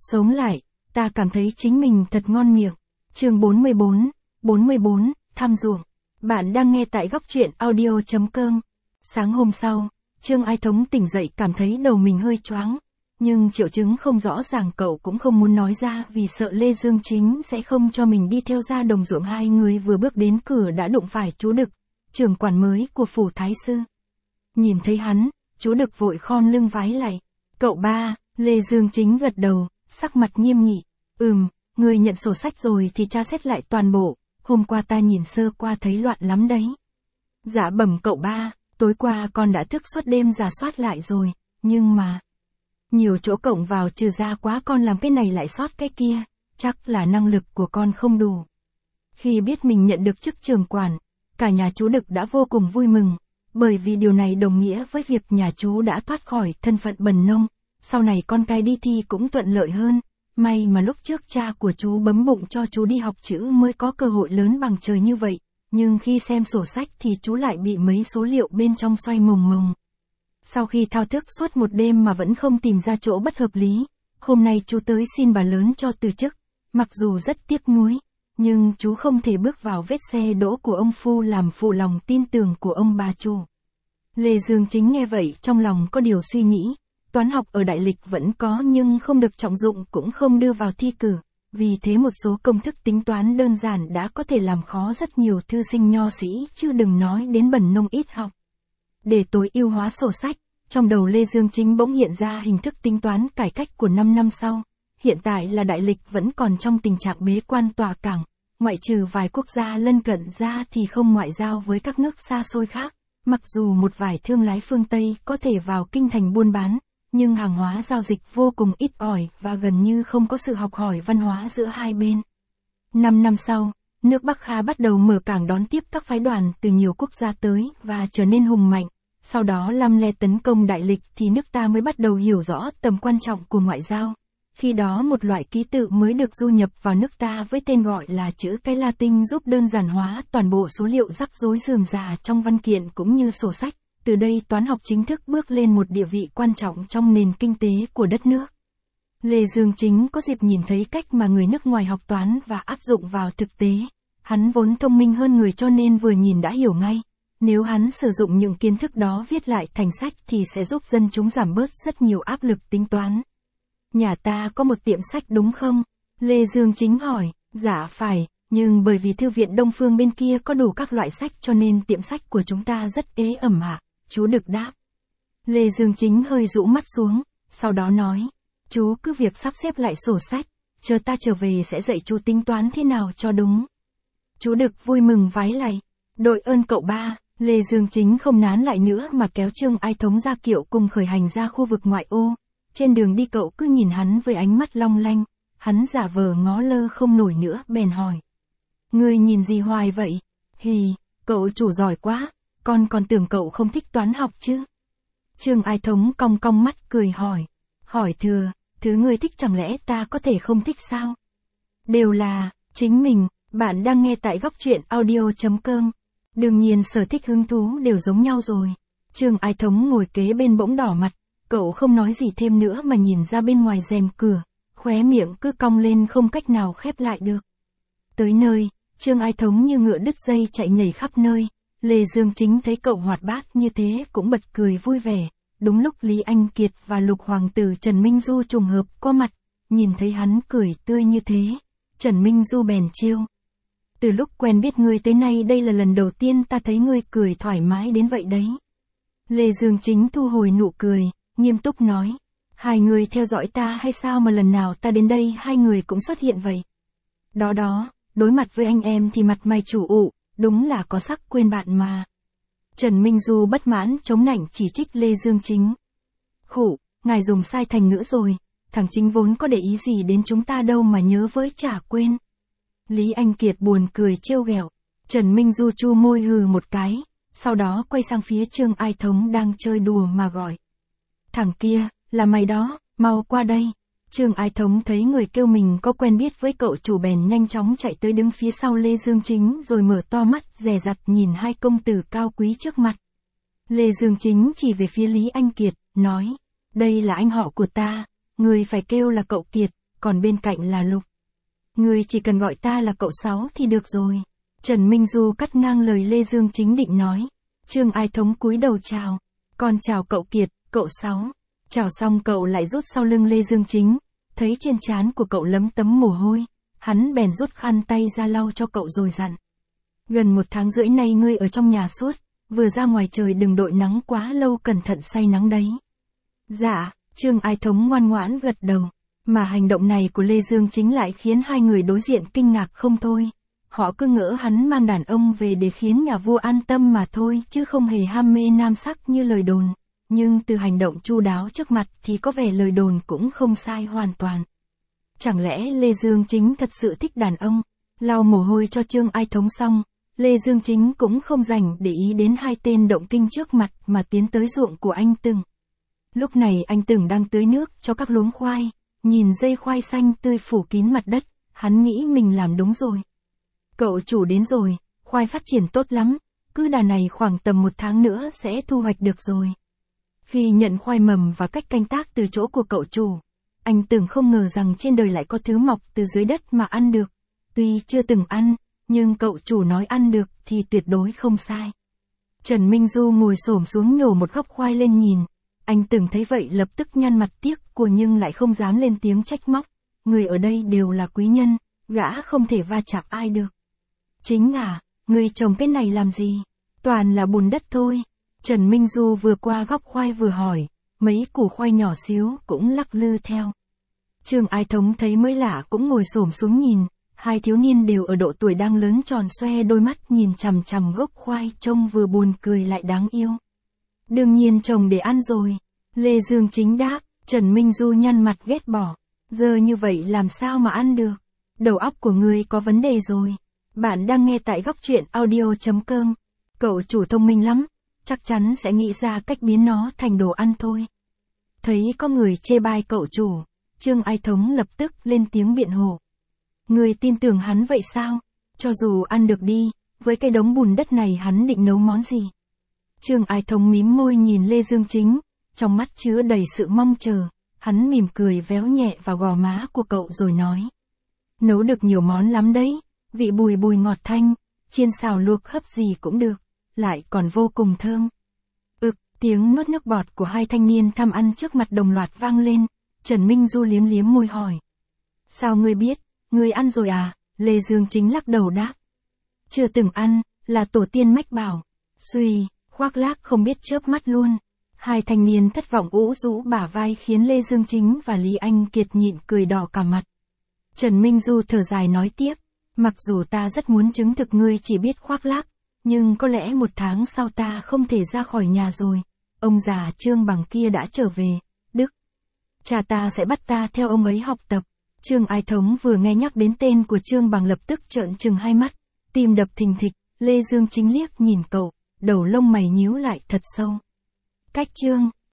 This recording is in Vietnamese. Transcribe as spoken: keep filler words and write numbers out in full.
Sống lại, ta cảm thấy chính mình thật ngon miệng. Chương bốn mươi bốn, bốn mươi bốn, thăm ruộng. Bạn đang nghe tại góc truyện audio chấm com. Sáng hôm sau, Trương Ái Thống tỉnh dậy cảm thấy đầu mình hơi choáng. Nhưng triệu chứng không rõ ràng cậu cũng không muốn nói ra vì sợ Lê Dương Chính sẽ không cho mình đi theo ra đồng ruộng. Hai người vừa bước đến cửa đã đụng phải chú Đực, trưởng quản mới của phủ Thái Sư. Nhìn thấy hắn, chú Đực vội khom lưng vái lạy. Cậu ba, Lê Dương Chính gật đầu, sắc mặt nghiêm nghị. Ừm, người nhận sổ sách rồi thì tra xét lại toàn bộ, hôm qua ta nhìn sơ qua thấy loạn lắm đấy. Dạ bẩm cậu ba, tối qua con đã thức suốt đêm rà soát lại rồi, nhưng mà... nhiều chỗ cộng vào trừ ra quá con làm cái này lại sót cái kia, chắc là năng lực của con không đủ. Khi biết mình nhận được chức trưởng quản, cả nhà chú Đực đã vô cùng vui mừng, bởi vì điều này đồng nghĩa với việc nhà chú đã thoát khỏi thân phận bần nông, sau này con cái đi thi cũng thuận lợi hơn. May mà lúc trước cha của chú bấm bụng cho chú đi học chữ mới có cơ hội lớn bằng trời như vậy, nhưng khi xem sổ sách thì chú lại bị mấy số liệu bên trong xoay mồng mồng. Sau khi thao thức suốt một đêm mà vẫn không tìm ra chỗ bất hợp lý, hôm nay chú tới xin bà lớn cho từ chức. Mặc dù rất tiếc nuối, nhưng chú không thể bước vào vết xe đỗ của ông Phu làm phụ lòng tin tưởng của ông bà chủ. Lê Dương Chính nghe vậy trong lòng có điều suy nghĩ, toán học ở đại lịch vẫn có nhưng không được trọng dụng cũng không đưa vào thi cử, vì thế một số công thức tính toán đơn giản đã có thể làm khó rất nhiều thư sinh nho sĩ chứ đừng nói đến bần nông ít học. Để tối ưu hóa sổ sách, trong đầu Lê Dương Chính bỗng hiện ra hình thức tính toán cải cách của năm năm sau. Hiện tại là đại lịch vẫn còn trong tình trạng bế quan tòa cảng, ngoại trừ vài quốc gia lân cận ra thì không ngoại giao với các nước xa xôi khác. Mặc dù một vài thương lái phương Tây có thể vào kinh thành buôn bán, nhưng hàng hóa giao dịch vô cùng ít ỏi và gần như không có sự học hỏi văn hóa giữa hai bên. Năm năm sau, nước Bắc Kha bắt đầu mở cảng đón tiếp các phái đoàn từ nhiều quốc gia tới và trở nên hùng mạnh. Sau đó Lam Le tấn công đại lịch thì nước ta mới bắt đầu hiểu rõ tầm quan trọng của ngoại giao. Khi đó một loại ký tự mới được du nhập vào nước ta với tên gọi là chữ cái Latin giúp đơn giản hóa toàn bộ số liệu rắc rối rườm rà trong văn kiện cũng như sổ sách. Từ đây toán học chính thức bước lên một địa vị quan trọng trong nền kinh tế của đất nước. Lê Dương Chính có dịp nhìn thấy cách mà người nước ngoài học toán và áp dụng vào thực tế. Hắn vốn thông minh hơn người cho nên vừa nhìn đã hiểu ngay. Nếu hắn sử dụng những kiến thức đó viết lại thành sách thì sẽ giúp dân chúng giảm bớt rất nhiều áp lực tính toán. Nhà ta có một tiệm sách đúng không? Lê Dương Chính hỏi. Dạ phải, nhưng bởi vì thư viện Đông Phương bên kia có đủ các loại sách cho nên tiệm sách của chúng ta rất ế ẩm ạ. Chú Đực đáp. Lê Dương Chính hơi rũ mắt xuống, sau đó nói. Chú cứ việc sắp xếp lại sổ sách, chờ ta trở về sẽ dạy chú tính toán thế nào cho đúng. Chú Đực vui mừng vái lạy. Đội ơn cậu ba. Lê Dương Chính không nán lại nữa mà kéo Trương Ái Thống ra kiệu cùng khởi hành ra khu vực ngoại ô. Trên đường đi cậu cứ nhìn hắn với ánh mắt long lanh, hắn giả vờ ngó lơ không nổi nữa bèn hỏi. Ngươi nhìn gì hoài vậy? Hì, cậu chủ giỏi quá, con còn tưởng cậu không thích toán học chứ. Trương Ái Thống cong cong mắt cười hỏi. Hỏi thừa, thứ ngươi thích chẳng lẽ ta có thể không thích sao? Đều là, chính mình, bạn đang nghe tại góc truyện audio chấm com. Đương nhiên sở thích hứng thú đều giống nhau rồi. Trương Ái Thống ngồi kế bên bỗng đỏ mặt, cậu không nói gì thêm nữa mà nhìn ra bên ngoài rèm cửa, khóe miệng cứ cong lên không cách nào khép lại được. Tới nơi, Trương Ái Thống như ngựa đứt dây chạy nhảy khắp nơi, Lê Dương Chính thấy cậu hoạt bát như thế cũng bật cười vui vẻ. Đúng lúc Lý Anh Kiệt và Lục Hoàng tử Trần Minh Du trùng hợp qua mặt, nhìn thấy hắn cười tươi như thế, Trần Minh Du bèn trêu. Từ lúc quen biết ngươi tới nay đây là lần đầu tiên ta thấy ngươi cười thoải mái đến vậy đấy. Lê Dương Chính thu hồi nụ cười, nghiêm túc nói. Hai người theo dõi ta hay sao mà lần nào ta đến đây hai người cũng xuất hiện vậy? Đó đó, đối mặt với anh em thì mặt mày chủ ụ, đúng là có sắc quên bạn mà. Trần Minh Du bất mãn chống nạnh chỉ trích Lê Dương Chính. Khụ, ngài dùng sai thành ngữ rồi, thằng Chính vốn có để ý gì đến chúng ta đâu mà nhớ với chả quên. Lý Anh Kiệt buồn cười trêu ghẹo. Trần Minh Du chu môi hừ một cái, sau đó quay sang phía Trương Ái Thống đang chơi đùa mà gọi. Thằng kia, là mày đó, mau qua đây. Trương Ái Thống thấy người kêu mình có quen biết với cậu chủ bèn nhanh chóng chạy tới đứng phía sau Lê Dương Chính rồi mở to mắt dè dặt nhìn hai công tử cao quý trước mặt. Lê Dương Chính chỉ về phía Lý Anh Kiệt, nói, đây là anh họ của ta, người phải kêu là cậu Kiệt, còn bên cạnh là Lục. Ngươi chỉ cần gọi ta là cậu Sáu thì được rồi. Trần Minh Du cắt ngang lời Lê Dương Chính định nói. Trương Ai Thống cúi đầu chào. Con chào cậu Kiệt, cậu Sáu. Chào xong cậu lại rút sau lưng Lê Dương Chính. Thấy trên trán của cậu lấm tấm mồ hôi. Hắn bèn rút khăn tay ra lau cho cậu rồi dặn. Gần một tháng rưỡi nay ngươi ở trong nhà suốt. Vừa ra ngoài trời đừng đội nắng quá lâu, cẩn thận say nắng đấy. Dạ, Trương Ai Thống ngoan ngoãn gật đầu. Mà hành động này của Lê Dương Chính lại khiến hai người đối diện kinh ngạc không thôi. Họ cứ ngỡ hắn mang đàn ông về để khiến nhà vua an tâm mà thôi, chứ không hề ham mê nam sắc như lời đồn. Nhưng từ hành động chu đáo trước mặt thì có vẻ lời đồn cũng không sai hoàn toàn. Chẳng lẽ Lê Dương Chính thật sự thích đàn ông? Lau mồ hôi cho Trương Ai Thống xong, Lê Dương Chính cũng không dành để ý đến hai tên động kinh trước mặt mà tiến tới ruộng của anh Từng. Lúc này anh Từng đang tưới nước cho các luống khoai, nhìn dây khoai xanh tươi phủ kín mặt đất, hắn nghĩ mình làm đúng rồi. Cậu chủ đến rồi, khoai phát triển tốt lắm, cứ đà này khoảng tầm một tháng nữa sẽ thu hoạch được rồi. Khi nhận khoai mầm và cách canh tác từ chỗ của cậu chủ, anh Từng không ngờ rằng trên đời lại có thứ mọc từ dưới đất mà ăn được. Tuy chưa từng ăn, nhưng cậu chủ nói ăn được thì tuyệt đối không sai. Trần Minh Du ngồi xổm xuống nhổ một góc khoai lên nhìn. Anh Từng thấy vậy lập tức nhăn mặt tiếc của nhưng lại không dám lên tiếng trách móc. Người ở đây đều là quý nhân, gã không thể va chạm ai được. Chính à, người trồng cái này làm gì? Toàn là bùn đất thôi. Trần Minh Du vừa qua góc khoai vừa hỏi, mấy củ khoai nhỏ xíu cũng lắc lư theo. Trương Ai Thống thấy mới lạ cũng ngồi xổm xuống nhìn. Hai thiếu niên đều ở độ tuổi đang lớn tròn xoe đôi mắt nhìn chằm chằm gốc khoai trông vừa buồn cười lại đáng yêu. Đương nhiên trồng để ăn rồi. Lê Dương Chính đáp. Trần Minh Du nhăn mặt ghét bỏ. Giờ như vậy làm sao mà ăn được? Đầu óc của ngươi có vấn đề rồi. Bạn đang nghe tại góc truyện audio chấm com. Cậu chủ thông minh lắm, chắc chắn sẽ nghĩ ra cách biến nó thành đồ ăn thôi. Thấy có người chê bai cậu chủ, Trương Ai Thống lập tức lên tiếng biện hộ. Người tin tưởng hắn vậy sao? Cho dù ăn được đi, với cái đống bùn đất này hắn định nấu món gì? Trương Ai Thống mím môi nhìn Lê Dương Chính, trong mắt chứa đầy sự mong chờ, hắn mỉm cười véo nhẹ vào gò má của cậu rồi nói. Nấu được nhiều món lắm đấy, vị bùi bùi ngọt thanh, chiên xào luộc hấp gì cũng được, lại còn vô cùng thơm. Ực, tiếng nuốt nước bọt của hai thanh niên tham ăn trước mặt đồng loạt vang lên, Trần Minh Du liếm liếm môi hỏi. Sao ngươi biết, ngươi ăn rồi à? Lê Dương Chính lắc đầu đáp. Chưa từng ăn, là tổ tiên mách bảo. Suy, khoác lác không biết chớp mắt luôn. Hai thanh niên thất vọng ủ rũ bả vai khiến Lê Dương Chính và Lý Anh Kiệt nhịn cười đỏ cả mặt. Trần Minh Du thở dài nói tiếp, mặc dù ta rất muốn chứng thực ngươi chỉ biết khoác lác, nhưng có lẽ một tháng sau ta không thể ra khỏi nhà rồi. Ông già Trương Bằng kia đã trở về, Đức. Cha ta sẽ bắt ta theo ông ấy học tập. Trương Ai Thống vừa nghe nhắc đến tên của Trương Bằng lập tức trợn trừng hai mắt, tim đập thình thịch. Lê Dương Chính liếc nhìn cậu, đầu lông mày nhíu lại thật sâu. Cách Trương